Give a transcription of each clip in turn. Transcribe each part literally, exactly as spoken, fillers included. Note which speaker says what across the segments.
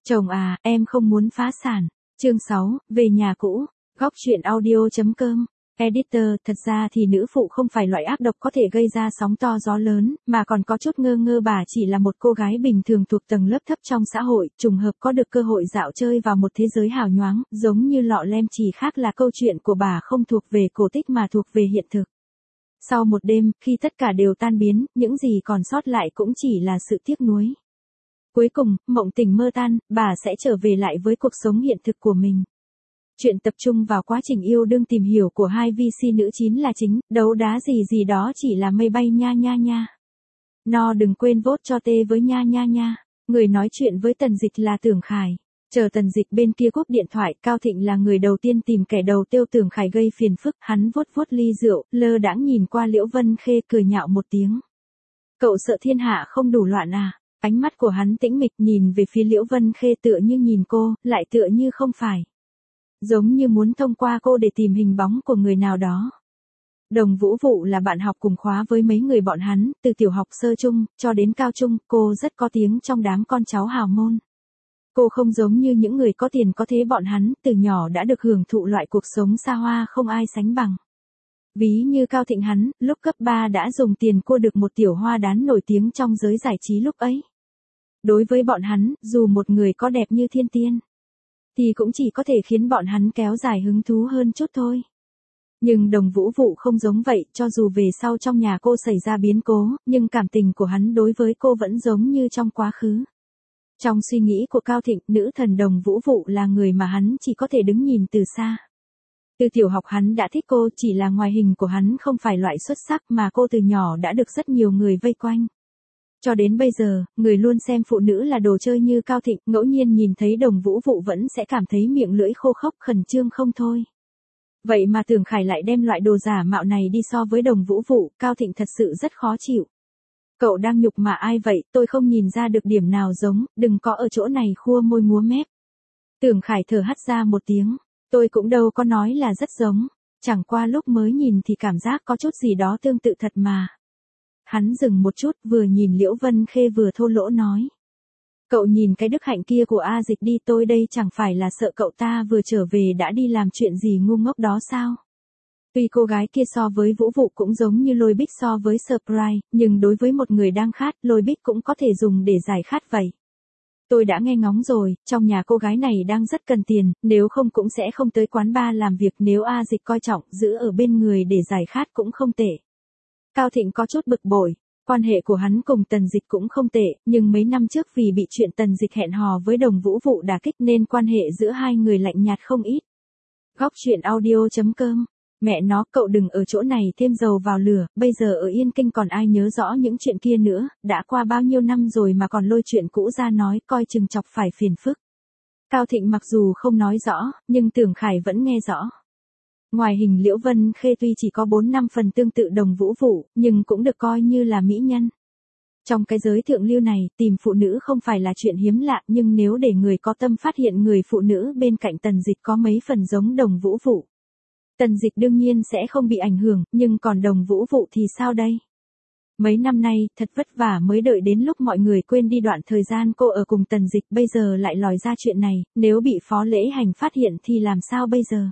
Speaker 1: Chồng à, em không muốn phá sản. Chương sáu, về nhà cũ. Góc truyện audio.com. Editor, thật ra thì nữ phụ không phải loại ác độc có thể gây ra sóng to gió lớn, mà còn có chút ngơ ngơ bà chỉ là một cô gái bình thường thuộc tầng lớp thấp trong xã hội, trùng hợp có được cơ hội dạo chơi vào một thế giới hào nhoáng, giống như lọ lem, chỉ khác là câu chuyện của bà không thuộc về cổ tích mà thuộc về hiện thực. Sau một đêm, khi tất cả đều tan biến, những gì còn sót lại cũng chỉ là sự tiếc nuối. Cuối cùng, mộng tình mơ tan, bà sẽ trở về lại với cuộc sống hiện thực của mình. Chuyện tập trung vào quá trình yêu đương tìm hiểu của hai vê xê nữ chính là chính, đấu đá gì gì đó chỉ là mây bay nha nha nha. No đừng quên vote cho tê với nha nha nha. Người nói chuyện với Tần Dịch là Tưởng Khải. Chờ Tần Dịch bên kia cúp điện thoại, Cao Thịnh là người đầu tiên tìm kẻ đầu tiêu Tưởng Khải gây phiền phức, hắn vuốt vuốt ly rượu, lơ đãng nhìn qua Liễu Vân Khê cười nhạo một tiếng. Cậu sợ thiên hạ không đủ loạn à? Ánh mắt của hắn tĩnh mịch nhìn về phía Liễu Vân Khê tựa như nhìn cô, lại tựa như không phải. Giống như muốn thông qua cô để tìm hình bóng của người nào đó. Đồng Vũ Vụ là bạn học cùng khóa với mấy người bọn hắn, từ tiểu học sơ trung, cho đến cao trung, cô rất có tiếng trong đám con cháu hào môn. Cô không giống như những người có tiền có thế bọn hắn, từ nhỏ đã được hưởng thụ loại cuộc sống xa hoa không ai sánh bằng. Ví như Cao Thịnh hắn, lúc cấp ba đã dùng tiền cua được một tiểu hoa đán nổi tiếng trong giới giải trí lúc ấy. Đối với bọn hắn, dù một người có đẹp như thiên tiên, thì cũng chỉ có thể khiến bọn hắn kéo dài hứng thú hơn chút thôi. Nhưng Đồng Vũ Vụ không giống vậy, cho dù về sau trong nhà cô xảy ra biến cố, nhưng cảm tình của hắn đối với cô vẫn giống như trong quá khứ. Trong suy nghĩ của Cao Thịnh, nữ thần Đồng Vũ Vụ là người mà hắn chỉ có thể đứng nhìn từ xa. Từ tiểu học hắn đã thích cô, chỉ là ngoại hình của hắn không phải loại xuất sắc mà cô từ nhỏ đã được rất nhiều người vây quanh. Cho đến bây giờ, người luôn xem phụ nữ là đồ chơi như Cao Thịnh, ngẫu nhiên nhìn thấy Đồng Vũ Vụ vẫn sẽ cảm thấy miệng lưỡi khô khốc khẩn trương không thôi. Vậy mà Tưởng Khải lại đem loại đồ giả mạo này đi so với Đồng Vũ Vụ, Cao Thịnh thật sự rất khó chịu. Cậu đang nhục mạ ai vậy, tôi không nhìn ra được điểm nào giống, đừng có ở chỗ này khua môi múa mép. Tưởng Khải thở hắt ra một tiếng, tôi cũng đâu có nói là rất giống, chẳng qua lúc mới nhìn thì cảm giác có chút gì đó tương tự thật mà. Hắn dừng một chút, vừa nhìn Liễu Vân Khê vừa thô lỗ nói. Cậu nhìn cái đức hạnh kia của A Dịch đi, tôi đây chẳng phải là sợ cậu ta vừa trở về đã đi làm chuyện gì ngu ngốc đó sao? Tuy cô gái kia so với Vũ Vụ cũng giống như Lôi Bích so với Surprise, nhưng đối với một người đang khát, Lôi Bích cũng có thể dùng để giải khát vậy. Tôi đã nghe ngóng rồi, trong nhà cô gái này đang rất cần tiền, nếu không cũng sẽ không tới quán bar làm việc, nếu A Dịch coi trọng, giữ ở bên người để giải khát cũng không tệ. Cao Thịnh có chút bực bội, quan hệ của hắn cùng Tần Dịch cũng không tệ, nhưng mấy năm trước vì bị chuyện Tần Dịch hẹn hò với Đồng Vũ Vụ đả kích nên quan hệ giữa hai người lạnh nhạt không ít. Góc truyện audio.com. Mẹ nó, cậu đừng ở chỗ này thêm dầu vào lửa, bây giờ ở Yên Kinh còn ai nhớ rõ những chuyện kia nữa, đã qua bao nhiêu năm rồi mà còn lôi chuyện cũ ra nói, coi chừng chọc phải phiền phức. Cao Thịnh mặc dù không nói rõ, nhưng Tưởng Khải vẫn nghe rõ. Ngoài hình Liễu Vân Khê tuy chỉ có bốn năm phần tương tự Đồng Vũ Vụ, nhưng cũng được coi như là mỹ nhân. Trong cái giới thượng lưu này, tìm phụ nữ không phải là chuyện hiếm lạ, nhưng nếu để người có tâm phát hiện người phụ nữ bên cạnh Tần Dịch có mấy phần giống Đồng Vũ Vụ, Tần Dịch đương nhiên sẽ không bị ảnh hưởng, nhưng còn Đồng Vũ Vụ thì sao đây? Mấy năm nay, thật vất vả mới đợi đến lúc mọi người quên đi đoạn thời gian cô ở cùng Tần Dịch, bây giờ lại lòi ra chuyện này, nếu bị Phó Lễ Hành phát hiện thì làm sao bây giờ?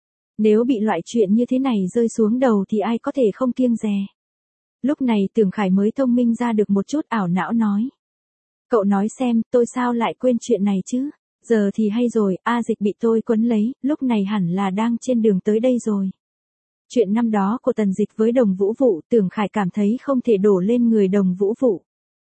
Speaker 1: Nếu bị loại chuyện như thế này rơi xuống đầu thì ai có thể không kiêng dè. Lúc này Tưởng Khải mới thông minh ra được một chút, ảo não nói. Cậu nói xem, tôi sao lại quên chuyện này chứ? Giờ thì hay rồi, A Dịch bị tôi quấn lấy, lúc này hẳn là đang trên đường tới đây rồi. Chuyện năm đó của Tần Dịch với Đồng Vũ Vụ, Tưởng Khải cảm thấy không thể đổ lên người Đồng Vũ Vụ.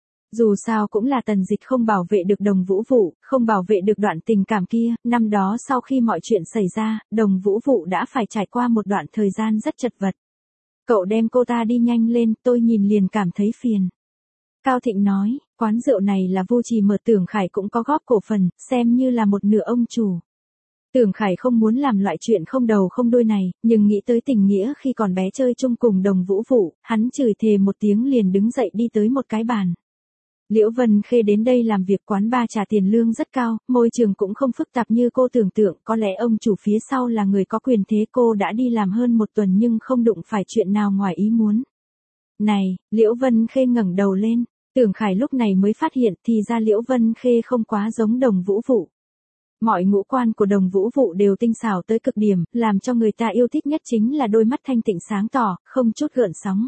Speaker 1: Dù sao cũng là Tần Dịch không bảo vệ được Đồng Vũ Vụ, không bảo vệ được đoạn tình cảm kia, năm đó sau khi mọi chuyện xảy ra, Đồng Vũ Vụ đã phải trải qua một đoạn thời gian rất chật vật. Cậu đem cô ta đi nhanh lên, tôi nhìn liền cảm thấy phiền. Cao Thịnh nói, quán rượu này là Vu Trì mở, Tưởng Khải cũng có góp cổ phần, xem như là một nửa ông chủ. Tưởng Khải không muốn làm loại chuyện không đầu không đuôi này, nhưng nghĩ tới tình nghĩa khi còn bé chơi chung cùng Đồng Vũ Vụ, hắn chửi thề một tiếng liền đứng dậy đi tới một cái bàn. Liễu Vân Khê đến đây làm việc quán bar trả tiền lương rất cao, môi trường cũng không phức tạp như cô tưởng tượng, có lẽ ông chủ phía sau là người có quyền thế. Cô đã đi làm hơn một tuần nhưng không đụng phải chuyện nào ngoài ý muốn. Này, Liễu Vân Khê ngẩng đầu lên, Tưởng Khải lúc này mới phát hiện thì ra Liễu Vân Khê không quá giống Đồng Vũ Vụ. Mọi ngũ quan của Đồng Vũ Vụ đều tinh xảo tới cực điểm, làm cho người ta yêu thích nhất chính là đôi mắt thanh tịnh sáng tỏ, không chút gợn sóng.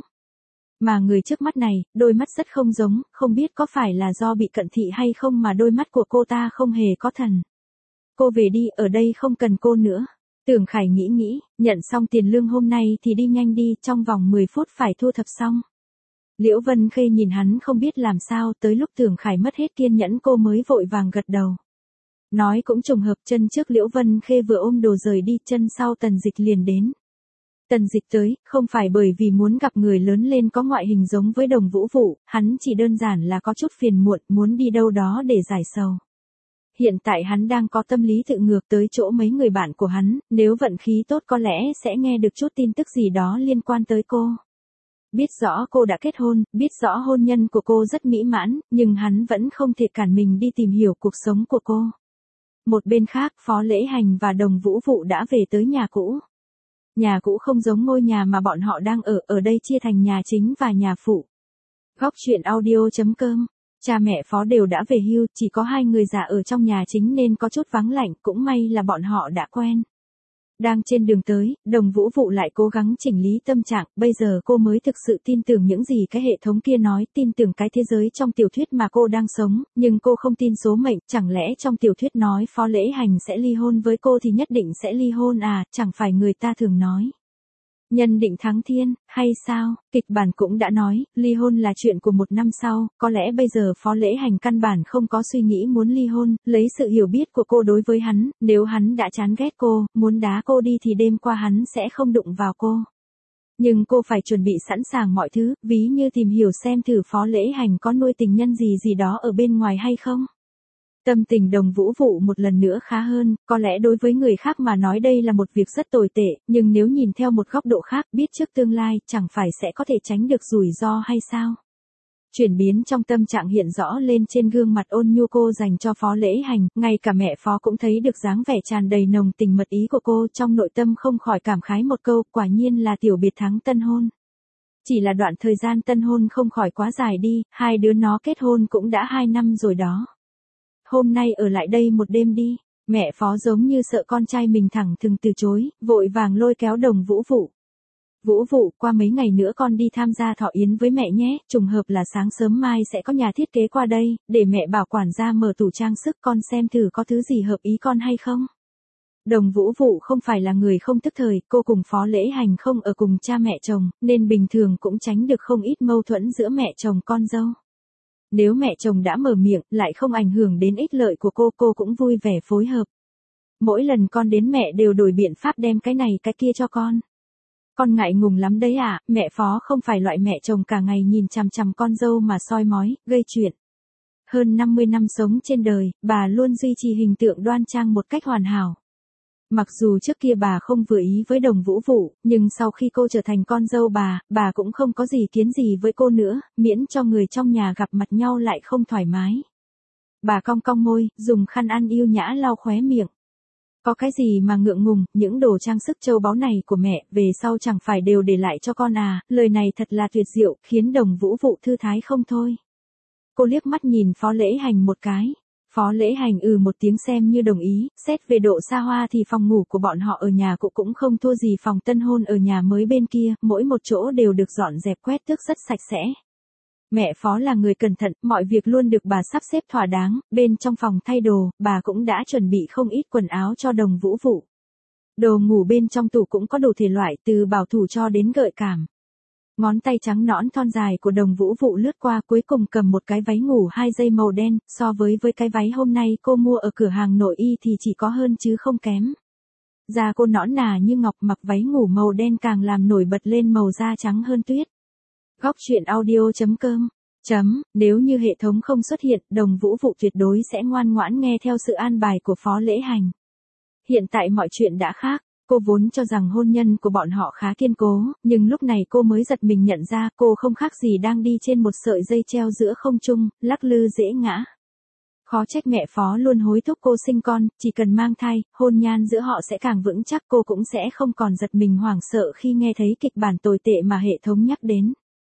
Speaker 1: Mà người trước mắt này, đôi mắt rất không giống, không biết có phải là do bị cận thị hay không mà đôi mắt của cô ta không hề có thần. Cô về đi, ở đây không cần cô nữa. Tưởng Khải nghĩ nghĩ, nhận xong tiền lương hôm nay thì đi nhanh đi, trong vòng mười phút phải thu thập xong. Liễu Vân Khê nhìn hắn không biết làm sao, tới lúc Tưởng Khải mất hết kiên nhẫn cô mới vội vàng gật đầu. Nói cũng trùng hợp, chân trước Liễu Vân Khê vừa ôm đồ rời đi, chân sau Tần Dịch liền đến. Tần Dịch tới, không phải bởi vì muốn gặp người lớn lên có ngoại hình giống với Đồng Vũ Vụ, hắn chỉ đơn giản là có chút phiền muộn, muốn đi đâu đó để giải sầu. Hiện tại hắn đang có tâm lý tự ngược tới chỗ mấy người bạn của hắn, nếu vận khí tốt có lẽ sẽ nghe được chút tin tức gì đó liên quan tới cô. Biết rõ cô đã kết hôn, biết rõ hôn nhân của cô rất mỹ mãn, nhưng hắn vẫn không thể cản mình đi tìm hiểu cuộc sống của cô. Một bên khác, Phó Lễ Hành và Đồng Vũ Vụ đã về tới nhà cũ. Nhà cũ không giống ngôi nhà mà bọn họ đang ở, ở đây chia thành nhà chính và nhà phụ. Góc truyện audio chấm com. Cha mẹ Phó đều đã về hưu, chỉ có hai người già ở trong nhà chính nên có chút vắng lạnh, cũng may là bọn họ đã quen. Đang trên đường tới, Đồng Vũ Vụ lại cố gắng chỉnh lý tâm trạng, bây giờ cô mới thực sự tin tưởng những gì cái hệ thống kia nói, tin tưởng cái thế giới trong tiểu thuyết mà cô đang sống, nhưng cô không tin số mệnh, chẳng lẽ trong tiểu thuyết nói Phó Lễ Hành sẽ ly hôn với cô thì nhất định sẽ ly hôn à, chẳng phải người ta thường nói. Nhân định thắng thiên, hay sao, kịch bản cũng đã nói, ly hôn là chuyện của một năm sau, có lẽ bây giờ Phó Lễ Hành căn bản không có suy nghĩ muốn ly hôn, lấy sự hiểu biết của cô đối với hắn, nếu hắn đã chán ghét cô, muốn đá cô đi thì đêm qua hắn sẽ không đụng vào cô. Nhưng cô phải chuẩn bị sẵn sàng mọi thứ, ví như tìm hiểu xem thử Phó Lễ Hành có nuôi tình nhân gì gì đó ở bên ngoài hay không. Tâm tình Đồng Vũ Vụ một lần nữa khá hơn, có lẽ đối với người khác mà nói đây là một việc rất tồi tệ, nhưng nếu nhìn theo một góc độ khác, biết trước tương lai, chẳng phải sẽ có thể tránh được rủi ro hay sao? Chuyển biến trong tâm trạng hiện rõ lên trên gương mặt ôn nhu cô dành cho Phó Lễ Hành, ngay cả mẹ Phó cũng thấy được dáng vẻ tràn đầy nồng tình mật ý của cô, trong nội tâm không khỏi cảm khái một câu, quả nhiên là tiểu biệt thắng tân hôn. Chỉ là đoạn thời gian tân hôn không khỏi quá dài đi, hai đứa nó kết hôn cũng đã hai năm rồi đó. Hôm nay ở lại đây một đêm đi, mẹ Phó giống như sợ con trai mình thẳng thừng từ chối, vội vàng lôi kéo Đồng Vũ Vụ. Vũ Vụ, qua mấy ngày nữa con đi tham gia thọ yến với mẹ nhé, trùng hợp là sáng sớm mai sẽ có nhà thiết kế qua đây, để mẹ bảo quản gia mở tủ trang sức con xem thử có thứ gì hợp ý con hay không. Đồng Vũ Vụ không phải là người không tức thời, cô cùng Phó Lễ Hành không ở cùng cha mẹ chồng, nên bình thường cũng tránh được không ít mâu thuẫn giữa mẹ chồng con dâu. Nếu mẹ chồng đã mở miệng, lại không ảnh hưởng đến ích lợi của cô, cô cũng vui vẻ phối hợp. Mỗi lần con đến mẹ đều đổi biện pháp đem cái này cái kia cho con. Con ngại ngùng lắm đấy à, mẹ Phó không phải loại mẹ chồng cả ngày nhìn chằm chằm con dâu mà soi mói, gây chuyện. Hơn năm mươi năm sống trên đời, bà luôn duy trì hình tượng đoan trang một cách hoàn hảo. Mặc dù trước kia bà không vừa ý với Đồng Vũ Vụ, nhưng sau khi cô trở thành con dâu bà, bà cũng không có gì kiến gì với cô nữa, miễn cho người trong nhà gặp mặt nhau lại không thoải mái. Bà cong cong môi, dùng khăn ăn yêu nhã lau khóe miệng. Có cái gì mà ngượng ngùng, những đồ trang sức châu báu này của mẹ, về sau chẳng phải đều để lại cho con à, lời này thật là tuyệt diệu, khiến Đồng Vũ Vụ thư thái không thôi. Cô liếc mắt nhìn Phó Lễ Hành một cái. Phó Lễ Hành ừ một tiếng xem như đồng ý, xét về độ xa hoa thì phòng ngủ của bọn họ ở nhà cũ cũng không thua gì phòng tân hôn ở nhà mới bên kia, mỗi một chỗ đều được dọn dẹp quét tước rất sạch sẽ. Mẹ Phó là người cẩn thận, mọi việc luôn được bà sắp xếp thỏa đáng, bên trong phòng thay đồ, bà cũng đã chuẩn bị không ít quần áo cho Đồng Vũ Vụ. Đồ ngủ bên trong tủ cũng có đủ thể loại, từ bảo thủ cho đến gợi cảm. Ngón tay trắng nõn thon dài của Đồng Vũ Vụ lướt qua cuối cùng cầm một cái váy ngủ hai dây màu đen, so với với cái váy hôm nay cô mua ở cửa hàng nội y thì chỉ có hơn chứ không kém. Da cô nõn nà như ngọc, mặc váy ngủ màu đen càng làm nổi bật lên màu da trắng hơn tuyết. Góc truyện audio chấm com. Chấm, nếu như hệ thống không xuất hiện, Đồng Vũ Vụ tuyệt đối sẽ ngoan ngoãn nghe theo sự an bài của Phó Lễ Hành. Hiện tại mọi chuyện đã khác. Cô vốn cho rằng hôn nhân của bọn họ khá kiên cố, nhưng lúc này cô mới giật mình nhận ra cô không khác gì đang đi trên một sợi dây treo giữa không trung, lắc lư dễ ngã. Khó trách mẹ Phó luôn hối thúc cô sinh con, chỉ cần mang thai, hôn nhan giữa họ sẽ càng vững chắc, cô cũng sẽ không còn giật mình hoảng sợ khi nghe thấy kịch bản tồi tệ mà hệ thống nhắc đến.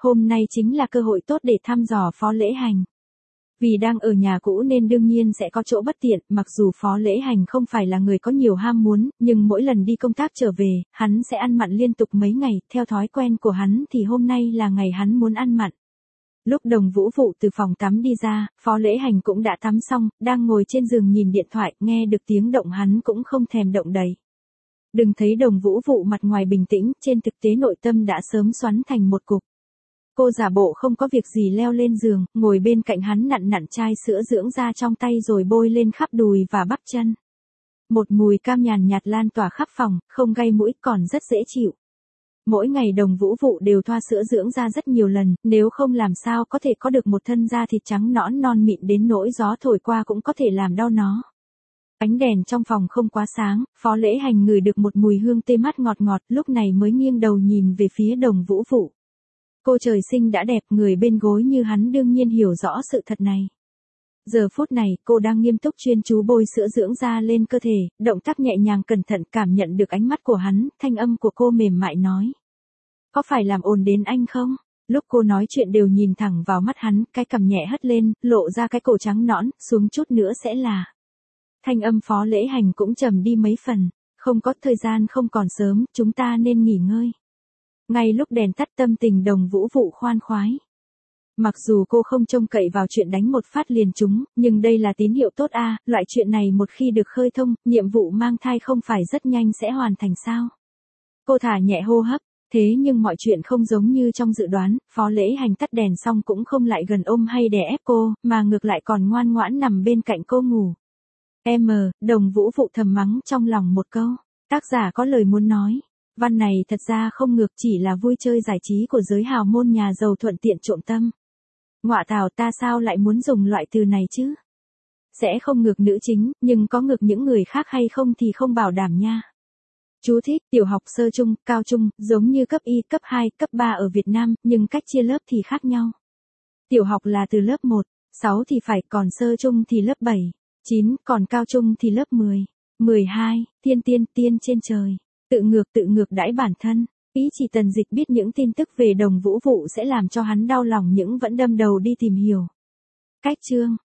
Speaker 1: hôm nay chính là cơ hội tốt để thăm dò Phó Lễ Hành. Vì đang ở nhà cũ nên đương nhiên sẽ có chỗ bất tiện, mặc dù Phó Lễ Hành không phải là người có nhiều ham muốn, nhưng mỗi lần đi công tác trở về, hắn sẽ ăn mặn liên tục mấy ngày, theo thói quen của hắn thì hôm nay là ngày hắn muốn ăn mặn. Lúc Đồng Vũ Vụ từ phòng tắm đi ra, Phó Lễ Hành cũng đã tắm xong, đang ngồi trên giường nhìn điện thoại, nghe được tiếng động hắn cũng không thèm động đậy. Đừng thấy Đồng Vũ Vụ mặt ngoài bình tĩnh, trên thực tế nội tâm đã sớm xoắn thành một cục. Cô giả bộ không có việc gì leo lên giường, ngồi bên cạnh hắn nặn nặn chai sữa dưỡng da trong tay rồi bôi lên khắp đùi và bắp chân. Một mùi cam nhàn nhạt lan tỏa khắp phòng, không gây mũi còn rất dễ chịu. Mỗi ngày Đồng Vũ Vụ đều thoa sữa dưỡng da rất nhiều lần, nếu không làm sao có thể có được một thân da thịt trắng nõn non mịn đến nỗi gió thổi qua cũng có thể làm đau nó. Ánh đèn trong phòng không quá sáng, Phó Lễ Hành ngửi được một mùi hương tê mát ngọt ngọt, lúc này mới nghiêng đầu nhìn về phía Đồng Vũ Vụ. Cô trời sinh đã đẹp, người bên gối như hắn đương nhiên hiểu rõ sự thật này. Giờ phút này, cô đang nghiêm túc chuyên chú bôi sữa dưỡng da lên cơ thể, động tác nhẹ nhàng cẩn thận, cảm nhận được ánh mắt của hắn, thanh âm của cô mềm mại nói. Có phải làm ồn đến anh không? Lúc cô nói chuyện đều nhìn thẳng vào mắt hắn, cái cằm nhẹ hất lên, lộ ra cái cổ trắng nõn, xuống chút nữa sẽ là. Thanh âm Phó Lễ Hành cũng trầm đi mấy phần, không có thời gian không còn sớm, chúng ta nên nghỉ ngơi. Ngay lúc đèn tắt tâm tình Đồng Vũ Vụ khoan khoái. Mặc dù cô không trông cậy vào chuyện đánh một phát liền trúng, nhưng đây là tín hiệu tốt a, à, loại chuyện này một khi được khơi thông, nhiệm vụ mang thai không phải rất nhanh sẽ hoàn thành sao. Cô thả nhẹ hô hấp, thế nhưng mọi chuyện không giống như trong dự đoán, Phó Lễ Hành tắt đèn xong cũng không lại gần ôm hay đè ép cô, mà ngược lại còn ngoan ngoãn nằm bên cạnh cô ngủ. Em, Đồng Vũ Vụ thầm mắng trong lòng một câu, tác giả có lời muốn nói. Văn này thật ra không ngược, chỉ là vui chơi giải trí của giới hào môn nhà giàu thuận tiện trộm tâm. Ngọa tào, ta sao lại muốn dùng loại từ này chứ? Sẽ không ngược nữ chính, nhưng có ngược những người khác hay không thì không bảo đảm nha. Chú thích, tiểu học sơ trung, cao trung, giống như cấp Y, cấp hai, cấp ba ở Việt Nam, nhưng cách chia lớp thì khác nhau. Tiểu học là từ lớp một, sáu thì phải, còn sơ trung thì lớp bảy, chín, còn cao trung thì lớp mười, mười hai, tiên tiên tiên trên trời. Tự ngược tự ngược đãi bản thân, ý chỉ Tần Dịch biết những tin tức về Đồng Vũ Vụ sẽ làm cho hắn đau lòng, những vẫn đâm đầu đi tìm hiểu. Cách chương